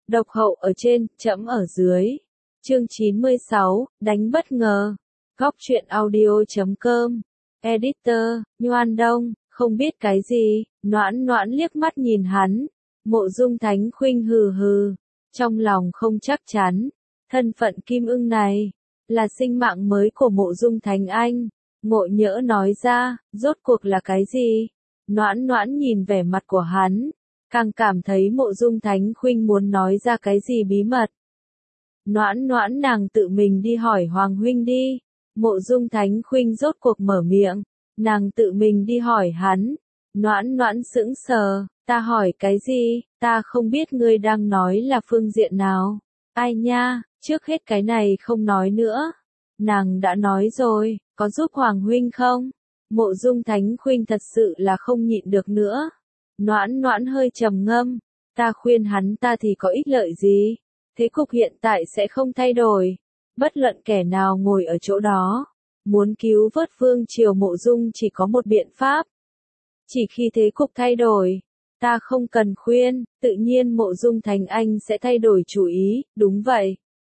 Độc hậu ở trên, trẫm ở dưới. Chương 96, đánh bất ngờ. Góc truyện audio.com. Editor, Nhoan Đông, không biết cái gì, Noãn Noãn liếc mắt nhìn hắn. Mộ Dung Thánh Khuynh hừ hừ, trong lòng không chắc chắn. Thân phận Kim Ưng này, là sinh mạng mới của Mộ Dung Thánh Anh. Ngộ Nhỡ nói ra, rốt cuộc là cái gì? Noãn Noãn nhìn vẻ mặt của hắn, càng cảm thấy Mộ Dung Thánh Khuynh muốn nói ra cái gì bí mật. Noãn Noãn nàng tự mình đi hỏi Hoàng huynh đi. Mộ Dung Thánh Khuynh rốt cuộc mở miệng, nàng tự mình đi hỏi hắn. Noãn Noãn sững sờ, ta hỏi cái gì, ta không biết ngươi đang nói là phương diện nào. Ai nha, trước hết cái này không nói nữa. Nàng đã nói rồi, có giúp Hoàng huynh không? Mộ Dung Thánh Khuynh thật sự là không nhịn được nữa. Noãn Noãn hơi trầm ngâm, ta khuyên hắn ta thì có ích lợi gì? Thế cục hiện tại sẽ không thay đổi. Bất luận kẻ nào ngồi ở chỗ đó, muốn cứu vớt vương triều Mộ Dung chỉ có một biện pháp. Chỉ khi thế cục thay đổi, ta không cần khuyên, tự nhiên Mộ Dung Thánh Anh sẽ thay đổi chủ ý, đúng vậy.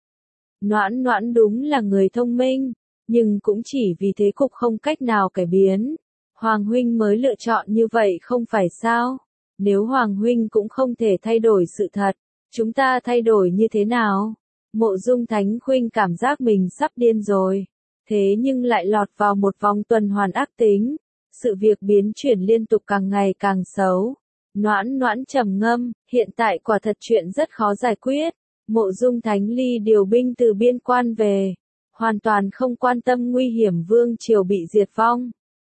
Noãn Noãn đúng là người thông minh, nhưng cũng chỉ vì thế cục không cách nào cải biến. Hoàng huynh mới lựa chọn như vậy không phải sao? Nếu Hoàng huynh cũng không thể thay đổi sự thật, chúng ta thay đổi như thế nào? Mộ Dung Thánh Khuynh cảm giác mình sắp điên rồi. Thế nhưng lại lọt vào một vòng tuần hoàn ác tính. Sự việc biến chuyển liên tục càng ngày càng xấu. Noãn Noãn trầm ngâm, hiện tại quả thật chuyện rất khó giải quyết. Mộ Dung Thánh Ly điều binh từ biên quan về, hoàn toàn không quan tâm nguy hiểm vương triều bị diệt vong.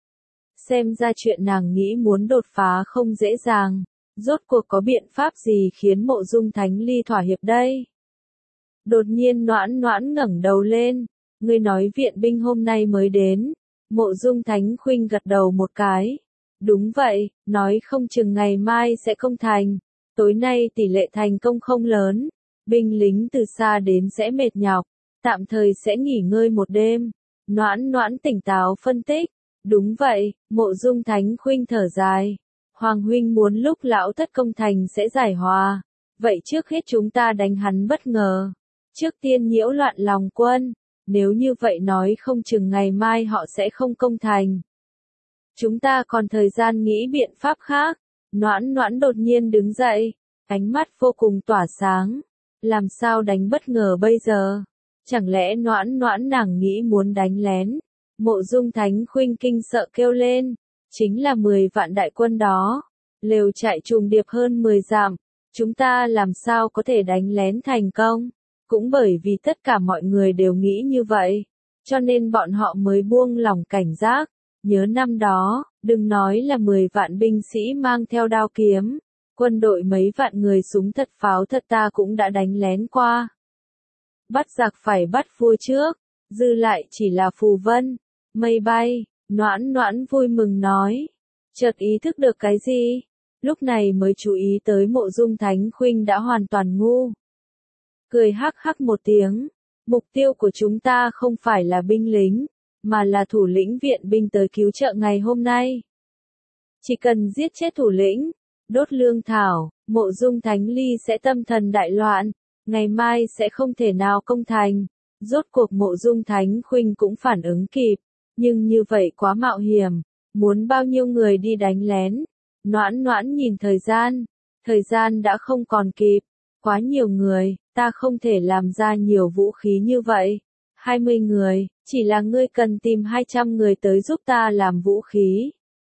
Xem ra chuyện nàng nghĩ muốn đột phá không dễ dàng. Rốt cuộc có biện pháp gì khiến Mộ Dung Thánh Ly thỏa hiệp đây? Đột nhiên Noãn Noãn ngẩng đầu lên, ngươi nói viện binh hôm nay mới đến. Mộ Dung Thánh Khuynh gật đầu một cái. Đúng vậy, nói không chừng ngày mai sẽ công thành. Tối nay tỷ lệ thành công không lớn. Binh lính từ xa đến sẽ mệt nhọc, tạm thời sẽ nghỉ ngơi một đêm. Noãn Noãn tỉnh táo phân tích. Đúng vậy, Mộ Dung Thánh Khuynh thở dài. Hoàng huynh muốn lúc lão thất công thành sẽ giải hòa. Vậy trước hết chúng ta đánh hắn bất ngờ. Trước tiên nhiễu loạn lòng quân. Nếu như vậy nói không chừng ngày mai họ sẽ không công thành. Chúng ta còn thời gian nghĩ biện pháp khác. Noãn Noãn đột nhiên đứng dậy, ánh mắt vô cùng tỏa sáng. Làm sao đánh bất ngờ bây giờ? Chẳng lẽ Noãn Noãn nàng nghĩ muốn đánh lén? Mộ Dung Thánh Khuynh kinh sợ kêu lên. Chính là 10 vạn đại quân đó. Lều trại trùng điệp hơn 10 dặm. Chúng ta làm sao có thể đánh lén thành công? Cũng bởi vì tất cả mọi người đều nghĩ như vậy. Cho nên bọn họ mới buông lỏng cảnh giác. Nhớ năm đó, đừng nói là 10 vạn binh sĩ mang theo đao kiếm. Quân đội mấy vạn người súng thật pháo thật ta cũng đã đánh lén qua. Bắt giặc phải bắt vua trước. Dư lại chỉ là phù vân. Mây bay. Noãn Noãn vui mừng nói. Chợt ý thức được cái gì? Lúc này mới chú ý tới Mộ Dung Thánh Khuynh đã hoàn toàn ngu. Cười hắc hắc một tiếng. Mục tiêu của chúng ta không phải là binh lính, mà là thủ lĩnh viện binh tới cứu trợ ngày hôm nay. Chỉ cần giết chết thủ lĩnh, đốt lương thảo, Mộ Dung Thánh Ly sẽ tâm thần đại loạn. Ngày mai sẽ không thể nào công thành. Rốt cuộc Mộ Dung Thánh Khuynh cũng phản ứng kịp. Nhưng như vậy quá mạo hiểm. Muốn bao nhiêu người đi đánh lén? Noãn Noãn nhìn thời gian. Thời gian đã không còn kịp. Quá nhiều người, ta không thể làm ra nhiều vũ khí như vậy. 20 người, chỉ là ngươi cần tìm 200 người tới giúp ta làm vũ khí.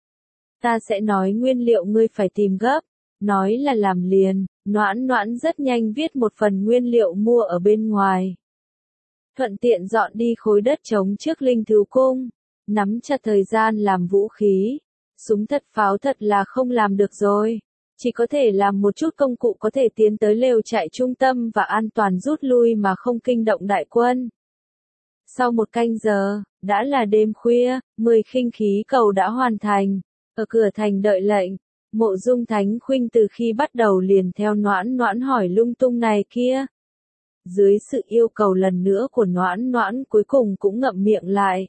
Ta sẽ nói nguyên liệu ngươi phải tìm gấp. Nói là làm liền. Noãn Noãn rất nhanh viết một phần nguyên liệu mua ở bên ngoài. Thuận tiện dọn đi khối đất trống trước Linh Thú Cung. Nắm chặt thời gian làm vũ khí. Súng thật pháo thật là không làm được rồi. Chỉ có thể làm một chút công cụ có thể tiến tới lều trại trung tâm và an toàn rút lui mà không kinh động đại quân. Sau một canh giờ, đã là đêm khuya, 10 khinh khí cầu đã hoàn thành. Ở cửa thành đợi lệnh. Mộ Dung Thánh Khuynh từ khi bắt đầu liền theo Noãn Noãn hỏi lung tung này kia. Dưới sự yêu cầu lần nữa của Noãn Noãn cuối cùng cũng ngậm miệng lại.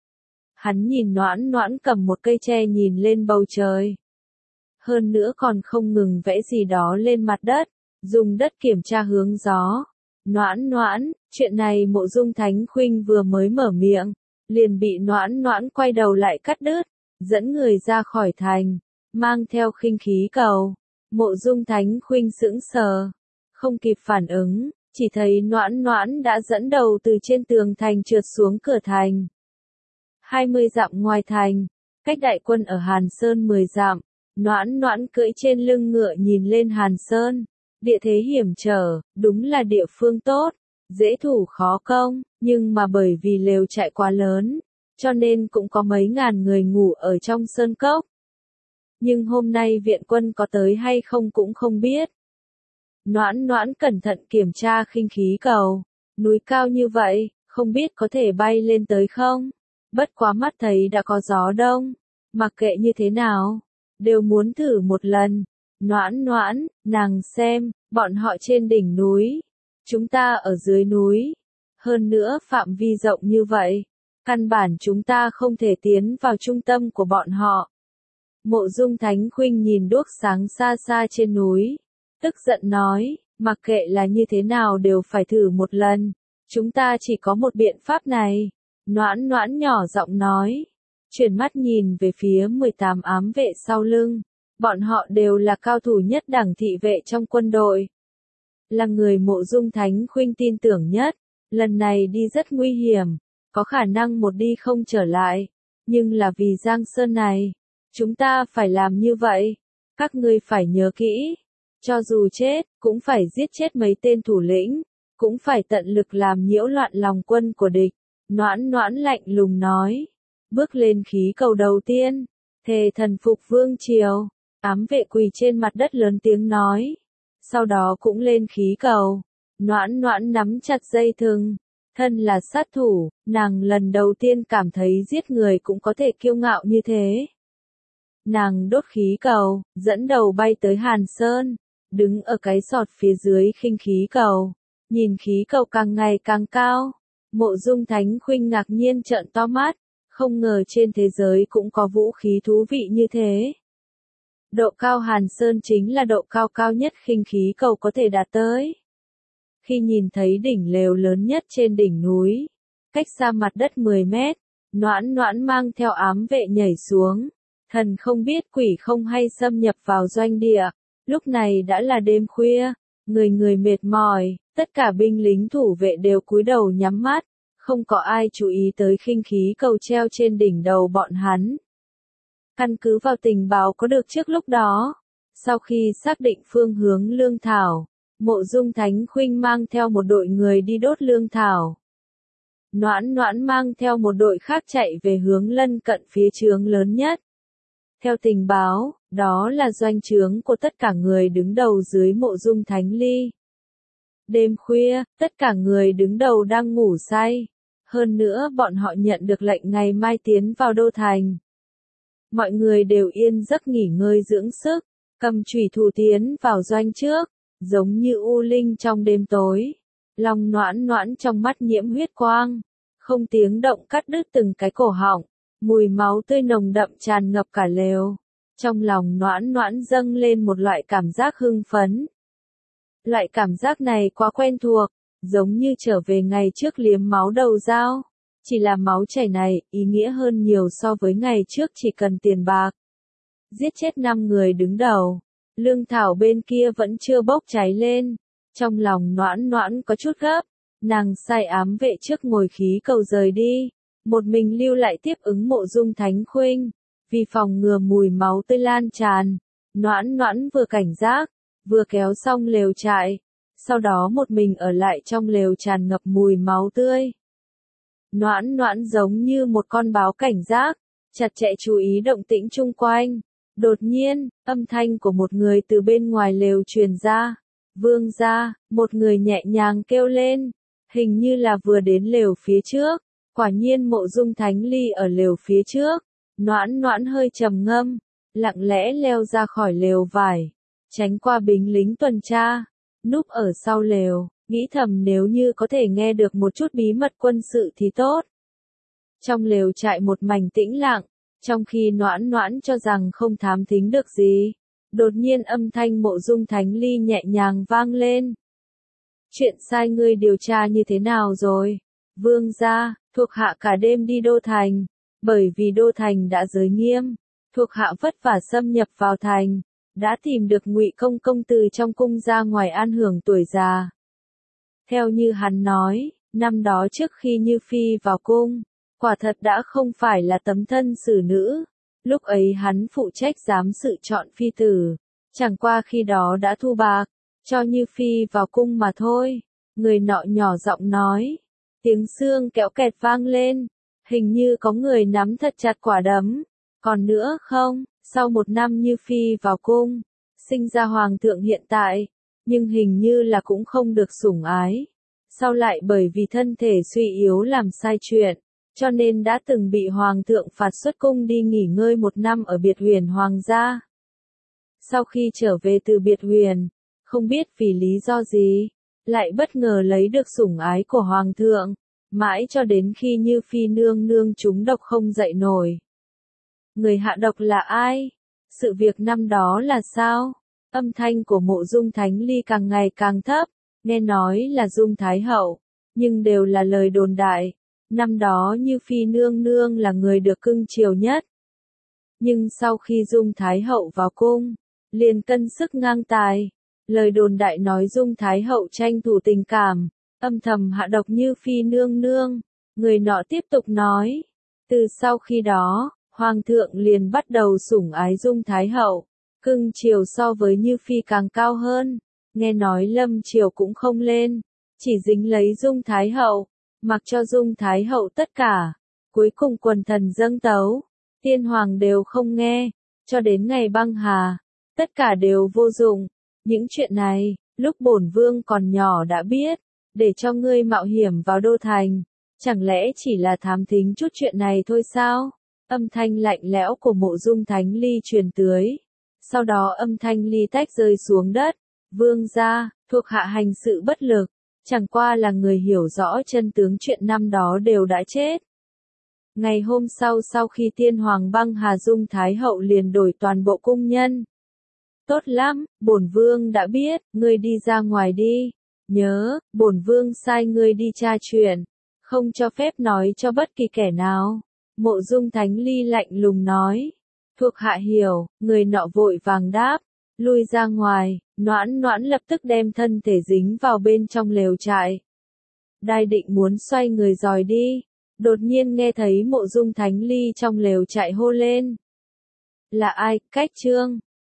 Hắn nhìn Noãn Noãn cầm một cây tre nhìn lên bầu trời. Hơn nữa còn không ngừng vẽ gì đó lên mặt đất. dùng đất kiểm tra hướng gió. Noãn noãn, chuyện này Mộ Dung Thánh Khuynh vừa mới mở miệng, liền bị noãn noãn quay đầu lại cắt đứt, dẫn người ra khỏi thành, mang theo khinh khí cầu. Mộ Dung Thánh Khuynh sững sờ, không kịp phản ứng, chỉ thấy noãn noãn đã dẫn đầu từ trên tường thành trượt xuống cửa thành. 20 dặm ngoài thành, cách đại quân ở Hàn Sơn 10 dặm, noãn noãn cưỡi trên lưng ngựa nhìn lên Hàn Sơn. Địa thế hiểm trở, đúng là địa phương tốt, dễ thủ khó công, nhưng mà bởi vì lều trại quá lớn, cho nên cũng có mấy ngàn người ngủ ở trong sơn cốc. Nhưng hôm nay viện quân có tới hay không cũng không biết. Noãn noãn cẩn thận kiểm tra khinh khí cầu, núi cao như vậy, không biết có thể bay lên tới không? Bất quá mắt thấy đã có gió đông, mặc kệ như thế nào, đều muốn thử một lần. Noãn noãn, nàng xem, bọn họ trên đỉnh núi, chúng ta ở dưới núi. Hơn nữa phạm vi rộng như vậy, căn bản chúng ta không thể tiến vào trung tâm của bọn họ. Mộ Dung Thánh Khuynh nhìn đuốc sáng xa xa trên núi, tức giận nói, mặc kệ là như thế nào đều phải thử một lần, chúng ta chỉ có một biện pháp này. Noãn noãn nhỏ giọng nói, chuyển mắt nhìn về phía 18 ám vệ sau lưng. Bọn họ đều là cao thủ nhất đẳng thị vệ trong quân đội. Là người Mộ Dung Thánh Khuynh tin tưởng nhất, lần này đi rất nguy hiểm, có khả năng một đi không trở lại, nhưng là vì Giang Sơn này, chúng ta phải làm như vậy, các ngươi phải nhớ kỹ, cho dù chết, cũng phải giết chết mấy tên thủ lĩnh, cũng phải tận lực làm nhiễu loạn lòng quân của địch. Noãn noãn lạnh lùng nói, bước lên khí cầu đầu tiên, thề thần phục vương triều. Ám vệ quỳ trên mặt đất lớn tiếng nói. Sau đó cũng lên khí cầu. Noãn noãn nắm chặt dây thừng. Thân là sát thủ, nàng lần đầu tiên cảm thấy giết người cũng có thể kiêu ngạo như thế. Nàng đốt khí cầu, dẫn đầu bay tới Hàn Sơn. Đứng ở cái sọt phía dưới khinh khí cầu. Nhìn khí cầu càng ngày càng cao. Mộ Dung Thánh Khuynh ngạc nhiên trợn to mắt. Không ngờ trên thế giới cũng có vũ khí thú vị như thế. Độ cao Hàn Sơn chính là độ cao cao nhất khinh khí cầu có thể đạt tới. Khi nhìn thấy đỉnh lều lớn nhất trên đỉnh núi, cách xa mặt đất 10 mét, noãn noãn mang theo ám vệ nhảy xuống. Thần không biết quỷ không hay xâm nhập vào doanh địa. Lúc này đã là đêm khuya, người người mệt mỏi, tất cả binh lính thủ vệ đều cúi đầu nhắm mắt, không có ai chú ý tới khinh khí cầu treo trên đỉnh đầu bọn hắn. Căn cứ vào tình báo có được trước lúc đó, sau khi xác định phương hướng lương thảo, Mộ Dung Thánh Khuynh mang theo một đội người đi đốt lương thảo. Noãn noãn mang theo một đội khác chạy về hướng lân cận phía trướng lớn nhất. Theo tình báo, đó là doanh trướng của tất cả người đứng đầu dưới Mộ Dung Thánh Ly. Đêm khuya, tất cả người đứng đầu đang ngủ say. Hơn nữa bọn họ nhận được lệnh ngày mai tiến vào đô thành. Mọi người đều yên giấc nghỉ ngơi dưỡng sức, cầm chùy thủ tiến vào doanh trước, giống như u linh trong đêm tối. Lòng noãn noãn trong mắt nhiễm huyết quang, không tiếng động cắt đứt từng cái cổ họng, mùi máu tươi nồng đậm tràn ngập cả lều. Trong lòng noãn noãn dâng lên một loại cảm giác hưng phấn. Loại cảm giác này quá quen thuộc, giống như trở về ngày trước liếm máu đầu dao. Chỉ là máu chảy này, ý nghĩa hơn nhiều so với ngày trước chỉ cần tiền bạc. Giết chết 5 người đứng đầu. Lương thảo bên kia vẫn chưa bốc cháy lên. Trong lòng noãn noãn có chút gấp. Nàng sai ám vệ trước ngồi khí cầu rời đi. Một mình lưu lại tiếp ứng Mộ Dung Thánh Khuynh. Vì phòng ngừa mùi máu tươi lan tràn. Noãn noãn vừa cảnh giác, vừa kéo xong lều trại. Sau đó một mình ở lại trong lều tràn ngập mùi máu tươi. Noãn noãn giống như một con báo cảnh giác, chặt chẽ chú ý động tĩnh chung quanh. Đột nhiên, âm thanh của một người từ bên ngoài lều truyền ra. Vương gia, một người nhẹ nhàng kêu lên, hình như là vừa đến lều phía trước. Quả nhiên Mộ Dung Thánh Ly ở lều phía trước. Noãn noãn hơi trầm ngâm, lặng lẽ leo ra khỏi lều vải, tránh qua binh lính tuần tra, núp ở sau lều. Nghĩ thầm nếu như có thể nghe được một chút bí mật quân sự thì tốt. Trong lều trại một mảnh tĩnh lặng, trong khi noãn noãn cho rằng không thám thính được gì. Đột nhiên âm thanh Mộ Dung Thánh Ly nhẹ nhàng vang lên. Chuyện sai ngươi điều tra như thế nào rồi? Vương gia, thuộc hạ cả đêm đi Đô Thành, bởi vì Đô Thành đã giới nghiêm, thuộc hạ vất vả xâm nhập vào thành, đã tìm được Ngụy Công công từ trong cung ra ngoài an hưởng tuổi già. Theo như hắn nói, năm đó trước khi Như Phi vào cung, quả thật đã không phải là tấm thân xử nữ, lúc ấy hắn phụ trách giám sự chọn phi tử, chẳng qua khi đó đã thu bạc, cho Như Phi vào cung mà thôi. Người nọ nhỏ giọng nói, tiếng xương kéo kẹt vang lên, hình như có người nắm thật chặt quả đấm. Còn nữa không, sau 1 năm Như Phi vào cung, sinh ra hoàng thượng hiện tại, nhưng hình như là cũng không được sủng ái. Sau lại bởi vì thân thể suy yếu làm sai chuyện, cho nên đã từng bị hoàng thượng phạt xuất cung đi nghỉ ngơi 1 năm ở Biệt Huyền hoàng gia. Sau khi trở về từ Biệt Huyền, không biết vì lý do gì, lại bất ngờ lấy được sủng ái của hoàng thượng, mãi cho đến khi Như Phi nương nương trúng độc không dậy nổi. Người hạ độc là ai? Sự việc năm đó là sao? Âm thanh của Mộ Dung Thánh Ly càng ngày càng thấp, nghe nói là Dung Thái Hậu, nhưng đều là lời đồn đại. Năm đó Như Phi nương nương là người được cưng chiều nhất. Nhưng sau khi Dung Thái Hậu vào cung, liền cân sức ngang tài. Lời đồn đại nói Dung Thái Hậu tranh thủ tình cảm, âm thầm hạ độc Như Phi nương nương. Người nọ tiếp tục nói, từ sau khi đó, Hoàng thượng liền bắt đầu sủng ái Dung Thái Hậu, cưng chiều so với Như Phi càng cao hơn. Nghe nói Lâm Triều cũng không lên, chỉ dính lấy Dung Thái Hậu, mặc cho Dung Thái Hậu tất cả. Cuối cùng quần thần dâng tấu, tiên hoàng đều không nghe, cho đến ngày băng hà, tất cả đều vô dụng. Những chuyện này, lúc bổn vương còn nhỏ đã biết, để cho ngươi mạo hiểm vào Đô Thành, chẳng lẽ chỉ là thám thính chút chuyện này thôi sao? Âm thanh lạnh lẽo của Mộ Dung Thánh Ly truyền tới. Sau đó âm thanh ly tách rơi xuống đất. Vương gia, thuộc hạ hành sự bất lực, chẳng qua là người hiểu rõ chân tướng chuyện năm đó đều đã chết. Ngày hôm sau khi tiên hoàng băng hà, Dung Thái Hậu liền đổi toàn bộ cung nhân. Tốt lắm, bổn vương đã biết, ngươi đi ra ngoài đi. Nhớ, bổn vương sai ngươi đi tra chuyện, không cho phép nói cho bất kỳ kẻ nào. Mộ Dung Thánh Ly lạnh lùng nói. Thuộc hạ hiểu, người nọ vội vàng đáp, lui ra ngoài. Noãn Noãn lập tức đem thân thể dính vào bên trong lều trại. Đai định muốn xoay người dòi đi, đột nhiên nghe thấy Mộ Dung Thánh Ly trong lều trại hô lên. Là ai? Cách Trương.